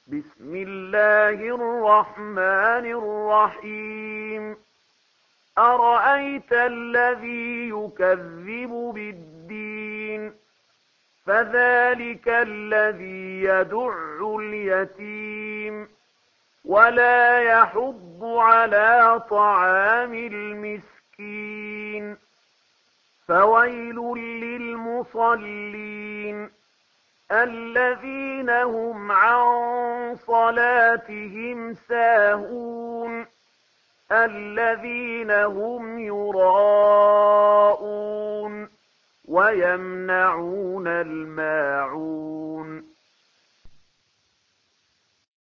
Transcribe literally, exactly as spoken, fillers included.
بسم الله الرحمن الرحيم أرأيت الذي يكذب بالدين فذلك الذي يدع اليتيم ولا يحض على طعام المسكين فويل للمصلين الذين هم عن صلاتهم ساهون الذين هم يراءون ويمنعون الماعون